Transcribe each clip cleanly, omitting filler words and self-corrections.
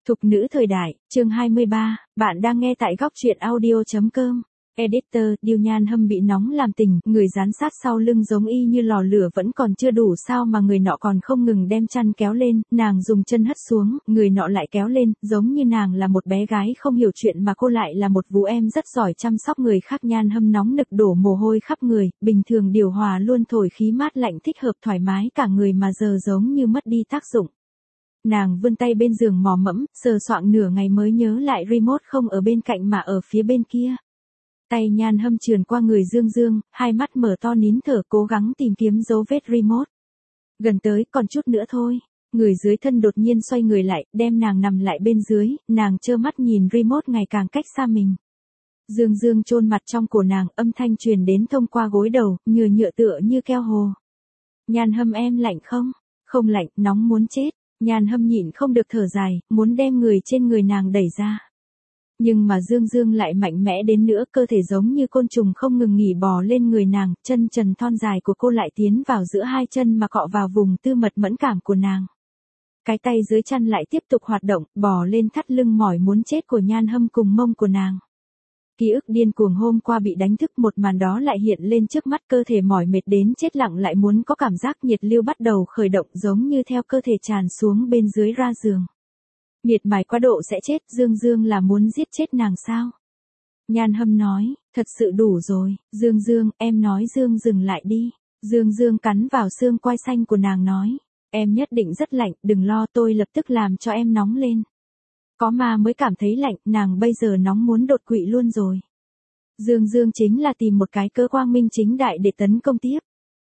Thục nữ thời đại, chương 23, bạn đang nghe tại góc truyện audio.com. Editor, Điêu Nhan Hâm bị nóng làm tình, người dán sát sau lưng giống y như lò lửa vẫn còn chưa đủ sao mà người nọ còn không ngừng đem chăn kéo lên, nàng dùng chân hất xuống, người nọ lại kéo lên, giống như nàng là một bé gái không hiểu chuyện mà cô lại là một vú em rất giỏi chăm sóc người khác. Nhan Hâm nóng nực đổ mồ hôi khắp người, bình thường điều hòa luôn thổi khí mát lạnh thích hợp thoải mái cả người mà giờ giống như mất đi tác dụng. Nàng vươn tay bên giường mò mẫm, sờ soạng nửa ngày mới nhớ lại remote không ở bên cạnh mà ở phía bên kia. Tay Nhan Hâm trườn qua người Dương Dương, hai mắt mở to nín thở cố gắng tìm kiếm dấu vết remote. Gần tới, còn chút nữa thôi. Người dưới thân đột nhiên xoay người lại, đem nàng nằm lại bên dưới, nàng trơ mắt nhìn remote ngày càng cách xa mình. Dương Dương chôn mặt trong cổ nàng, âm thanh truyền đến thông qua gối đầu, nhựa tựa như keo hồ. Nhan Hâm em lạnh không? Không lạnh, nóng muốn chết. Nhan Hâm nhịn không được thở dài, muốn đem người trên người nàng đẩy ra. Nhưng mà Dương Dương lại mạnh mẽ đến nữa, cơ thể giống như côn trùng không ngừng nghỉ bò lên người nàng, chân trần thon dài của cô lại tiến vào giữa hai chân mà cọ vào vùng tư mật mẫn cảm của nàng. Cái tay dưới chân lại tiếp tục hoạt động, bò lên thắt lưng mỏi muốn chết của Nhan Hâm cùng mông của nàng. Ký ức điên cuồng hôm qua bị đánh thức, một màn đó lại hiện lên trước mắt, cơ thể mỏi mệt đến chết lặng lại muốn có cảm giác nhiệt lưu bắt đầu khởi động giống như theo cơ thể tràn xuống bên dưới ra giường. Miệt mài quá độ sẽ chết, Dương Dương là muốn giết chết nàng sao? Nhan Hâm nói, thật sự đủ rồi, Dương Dương, em nói Dương dừng lại đi. Dương Dương cắn vào xương quai xanh của nàng nói, em nhất định rất lạnh, đừng lo tôi lập tức làm cho em nóng lên. Có ma mới cảm thấy lạnh, nàng bây giờ nóng muốn đột quỵ luôn rồi. Dương Dương chính là tìm một cái cớ quang minh chính đại để tấn công tiếp.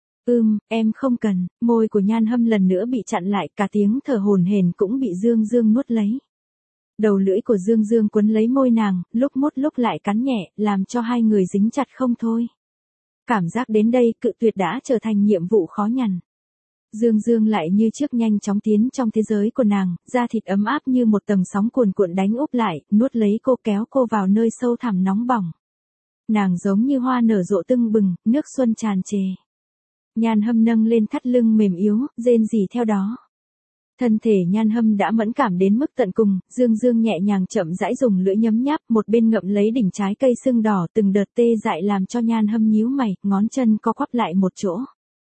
Em không cần, môi của Nhan Hâm lần nữa bị chặn lại, cả tiếng thở hổn hển cũng bị Dương Dương nuốt lấy. Đầu lưỡi của Dương Dương quấn lấy môi nàng, lúc mốt lúc lại cắn nhẹ, làm cho hai người dính chặt không thôi. Cảm giác đến đây, cự tuyệt đã trở thành nhiệm vụ khó nhằn. Dương Dương lại như trước nhanh chóng tiến trong thế giới của nàng, da thịt ấm áp như một tầng sóng cuồn cuộn đánh úp lại, nuốt lấy cô kéo cô vào nơi sâu thẳm nóng bỏng. Nàng giống như hoa nở rộ tưng bừng, nước xuân tràn trề. Nhan Hâm nâng lên thắt lưng mềm yếu, rên rỉ theo đó. Thân thể Nhan Hâm đã mẫn cảm đến mức tận cùng, Dương Dương nhẹ nhàng chậm rãi dùng lưỡi nhấm nháp, một bên ngậm lấy đỉnh trái cây sưng đỏ, từng đợt tê dại làm cho Nhan Hâm nhíu mày, ngón chân co quắp lại một chỗ.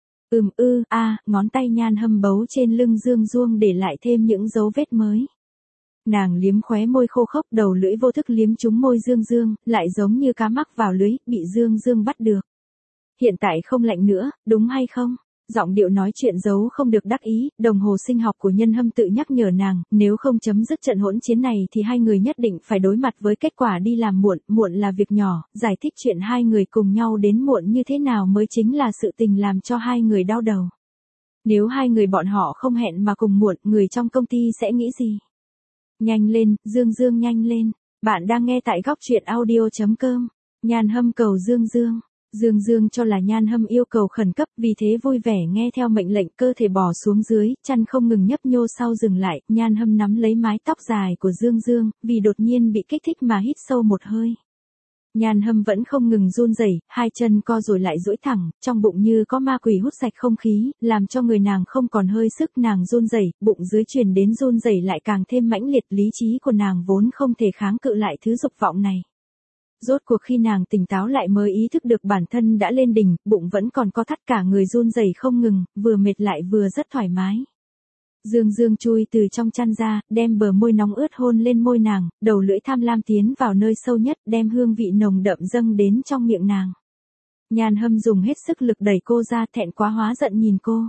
Ngón tay Nhan Hâm bấu trên lưng Dương Dương để lại thêm những dấu vết mới. Nàng liếm khóe môi khô khốc, đầu lưỡi vô thức liếm trúng môi Dương Dương, lại giống như cá mắc vào lưới, bị Dương Dương bắt được. Hiện tại không lạnh nữa, đúng hay không? Giọng điệu nói chuyện giấu không được đắc ý, đồng hồ sinh học của Nhân Hâm tự nhắc nhở nàng, nếu không chấm dứt trận hỗn chiến này thì hai người nhất định phải đối mặt với kết quả đi làm muộn, muộn là việc nhỏ, giải thích chuyện hai người cùng nhau đến muộn như thế nào mới chính là sự tình làm cho hai người đau đầu. Nếu hai người bọn họ không hẹn mà cùng muộn, người trong công ty sẽ nghĩ gì? Nhanh lên, Dương Dương nhanh lên, bạn đang nghe tại góc truyện audio.com, Nhan Hâm cầu Dương Dương. Dương Dương cho là Nhan Hâm yêu cầu khẩn cấp, vì thế vui vẻ nghe theo mệnh lệnh, cơ thể bò xuống dưới, chân không ngừng nhấp nhô sau dừng lại, Nhan Hâm nắm lấy mái tóc dài của Dương Dương, vì đột nhiên bị kích thích mà hít sâu một hơi. Nhan Hâm vẫn không ngừng run rẩy, hai chân co rồi lại duỗi thẳng, trong bụng như có ma quỷ hút sạch không khí, làm cho người nàng không còn hơi sức, nàng run rẩy, bụng dưới truyền đến run rẩy lại càng thêm mãnh liệt, lý trí của nàng vốn không thể kháng cự lại thứ dục vọng này. Rốt cuộc khi nàng tỉnh táo lại mới ý thức được bản thân đã lên đỉnh, bụng vẫn còn co thắt, cả người run rẩy không ngừng, vừa mệt lại vừa rất thoải mái. Dương Dương chui từ trong chăn ra, đem bờ môi nóng ướt hôn lên môi nàng, đầu lưỡi tham lam tiến vào nơi sâu nhất, đem hương vị nồng đậm dâng đến trong miệng nàng. Nhan Hâm dùng hết sức lực đẩy cô ra, thẹn quá hóa giận nhìn cô.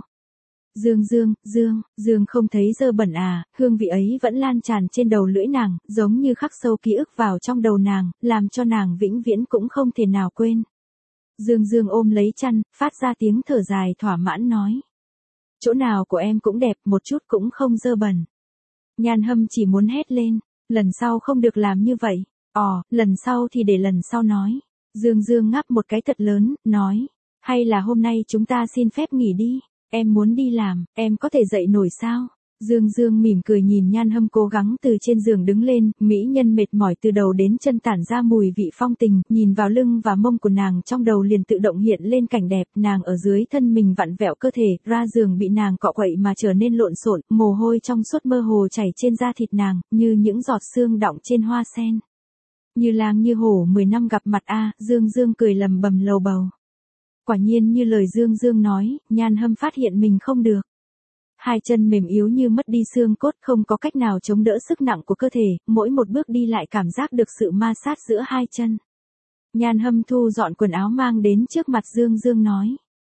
Dương không thấy dơ bẩn à, hương vị ấy vẫn lan tràn trên đầu lưỡi nàng, giống như khắc sâu ký ức vào trong đầu nàng, làm cho nàng vĩnh viễn cũng không thể nào quên. Dương Dương ôm lấy chăn, phát ra tiếng thở dài thỏa mãn nói. Chỗ nào của em cũng đẹp, một chút cũng không dơ bẩn. Nhan Hâm chỉ muốn hét lên, lần sau không được làm như vậy, lần sau thì để lần sau nói. Dương Dương ngáp một cái thật lớn, nói, hay là hôm nay chúng ta xin phép nghỉ đi. Em muốn đi làm, em có thể dậy nổi sao? Dương Dương mỉm cười nhìn Nhan Hâm cố gắng từ trên giường đứng lên, mỹ nhân mệt mỏi từ đầu đến chân tản ra mùi vị phong tình, nhìn vào lưng và mông của nàng trong đầu liền tự động hiện lên cảnh đẹp, nàng ở dưới thân mình vặn vẹo cơ thể, ra giường bị nàng cọ quậy mà trở nên lộn xộn, mồ hôi trong suốt mơ hồ chảy trên da thịt nàng, như những giọt sương đọng trên hoa sen. Như lang như hổ 10 năm gặp mặt a, Dương Dương cười lầm bầm lầu bầu. Quả nhiên như lời Dương Dương nói, Nhan Hâm phát hiện mình không được. Hai chân mềm yếu như mất đi xương cốt, không có cách nào chống đỡ sức nặng của cơ thể, mỗi một bước đi lại cảm giác được sự ma sát giữa hai chân. Nhan Hâm thu dọn quần áo mang đến trước mặt Dương Dương nói.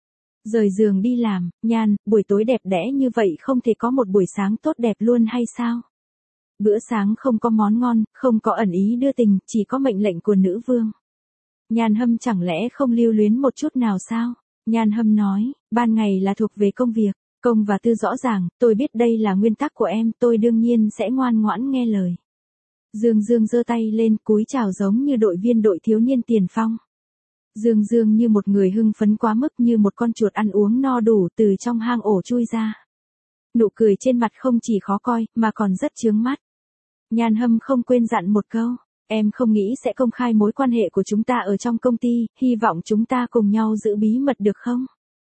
Rời giường đi làm, Nhan, buổi tối đẹp đẽ như vậy không thể có một buổi sáng tốt đẹp luôn hay sao? Bữa sáng không có món ngon, không có ẩn ý đưa tình, chỉ có mệnh lệnh của nữ vương. Nhan Hâm chẳng lẽ không lưu luyến một chút nào sao? Nhan Hâm nói, ban ngày là thuộc về công việc. Công và tư rõ ràng, tôi biết đây là nguyên tắc của em, tôi đương nhiên sẽ ngoan ngoãn nghe lời. Dương Dương giơ tay lên, cúi chào giống như đội viên đội thiếu niên tiền phong. Dương Dương như một người hưng phấn quá mức, như một con chuột ăn uống no đủ từ trong hang ổ chui ra. Nụ cười trên mặt không chỉ khó coi, mà còn rất chướng mắt. Nhan Hâm không quên dặn một câu, em không nghĩ sẽ công khai mối quan hệ của chúng ta ở trong công ty, hy vọng chúng ta cùng nhau giữ bí mật được không?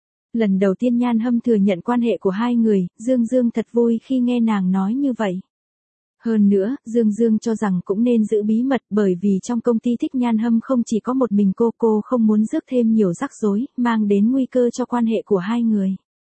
Lần đầu tiên Nhan Hâm thừa nhận quan hệ của hai người, Dương Dương thật vui khi nghe nàng nói như vậy. Hơn nữa, Dương Dương cho rằng cũng nên giữ bí mật bởi vì trong công ty thích Nhan Hâm không chỉ có một mình cô không muốn rước thêm nhiều rắc rối, mang đến nguy cơ cho quan hệ của hai người.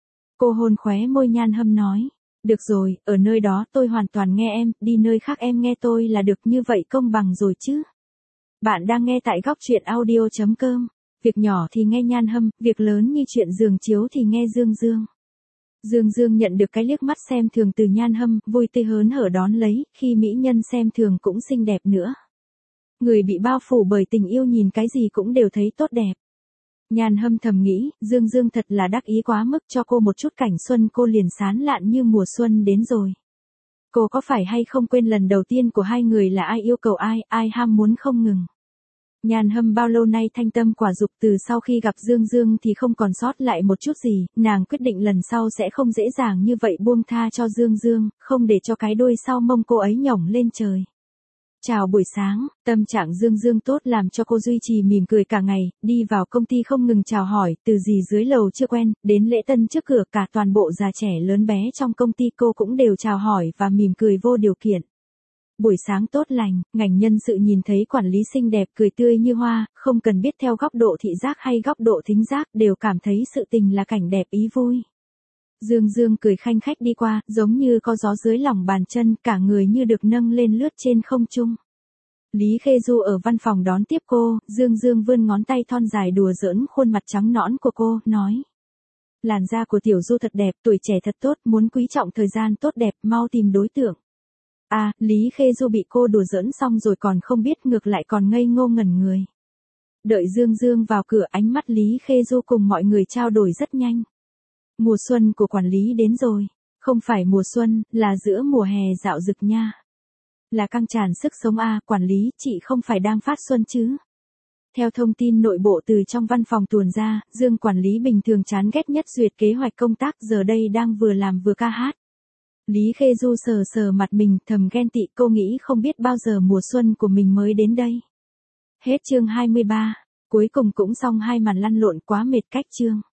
Cô hôn khóe môi Nhan Hâm nói, được rồi, ở nơi đó tôi hoàn toàn nghe em, đi nơi khác em nghe tôi là được, như vậy công bằng rồi chứ. Bạn đang nghe tại góc truyện audio.com. Việc nhỏ thì nghe Nhan Hâm, việc lớn như chuyện giường chiếu thì nghe Dương Dương. Dương Dương nhận được cái liếc mắt xem thường từ Nhan Hâm, vui tươi hớn hở đón lấy, khi mỹ nhân xem thường cũng xinh đẹp nữa. Người bị bao phủ bởi tình yêu nhìn cái gì cũng đều thấy tốt đẹp. Nhan Hâm thầm nghĩ, Dương Dương thật là đắc ý quá mức, cho cô một chút cảnh xuân cô liền sán lạn như mùa xuân đến rồi. Cô có phải hay không quên lần đầu tiên của hai người là ai yêu cầu ai, ai ham muốn không ngừng. Nhan Hâm bao lâu nay thanh tâm quả dục, từ sau khi gặp Dương Dương thì không còn sót lại một chút gì, nàng quyết định lần sau sẽ không dễ dàng như vậy buông tha cho Dương Dương, không để cho cái đuôi sau mông cô ấy nhổng lên trời. Chào buổi sáng, tâm trạng Dương Dương tốt làm cho cô duy trì mỉm cười cả ngày, đi vào công ty không ngừng chào hỏi, từ gì dưới lầu chưa quen, đến lễ tân trước cửa, cả toàn bộ già trẻ lớn bé trong công ty cô cũng đều chào hỏi và mỉm cười vô điều kiện. Buổi sáng tốt lành, ngành nhân sự nhìn thấy quản lý xinh đẹp cười tươi như hoa, không cần biết theo góc độ thị giác hay góc độ thính giác, đều cảm thấy sự tình là cảnh đẹp ý vui. Dương Dương cười khanh khách đi qua, giống như có gió dưới lòng bàn chân, cả người như được nâng lên lướt trên không trung. Lý Khê Du ở văn phòng đón tiếp cô, Dương Dương vươn ngón tay thon dài đùa giỡn khuôn mặt trắng nõn của cô, nói. Làn da của Tiểu Du thật đẹp, tuổi trẻ thật tốt, muốn quý trọng thời gian tốt đẹp, mau tìm đối tượng. À, Lý Khê Du bị cô đùa giỡn xong rồi còn không biết, ngược lại còn ngây ngô ngẩn người. Đợi Dương Dương vào cửa, ánh mắt Lý Khê Du cùng mọi người trao đổi rất nhanh. Mùa xuân của quản lý đến rồi. Không phải mùa xuân, là giữa mùa hè dạo rực nha. Là căng tràn sức sống à, quản lý, chị không phải đang phát xuân chứ. Theo thông tin nội bộ từ trong văn phòng tuồn ra, Dương quản lý bình thường chán ghét nhất duyệt kế hoạch công tác, giờ đây đang vừa làm vừa ca hát. Lý Khê Du sờ sờ mặt mình, thầm ghen tị, cô nghĩ không biết bao giờ mùa xuân của mình mới đến đây. Hết chương 23, cuối cùng cũng xong hai màn lăn lộn quá mệt cách chương.